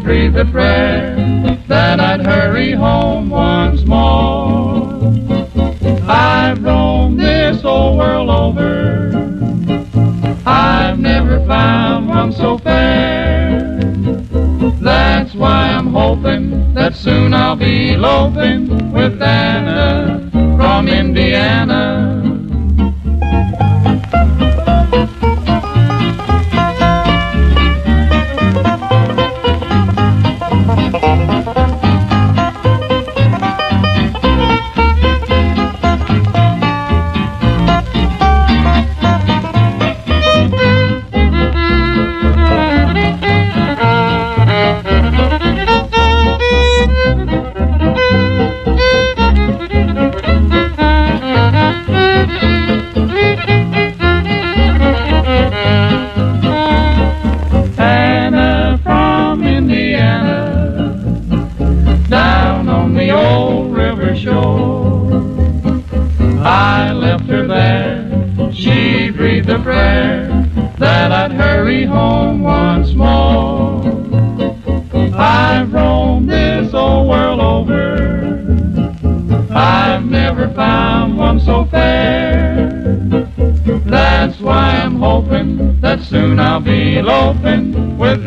breathed a prayer that I'd hurry home once more. I've roamed this old world over, I've never found one so fair. That's why I'm hoping that soon I'll be loafing with Anna from Indiana. I left her there, she breathed a prayer that I'd hurry home once more. I've roamed this old world over, I've never found one so fair. That's why I'm hoping that soon I'll be loafing with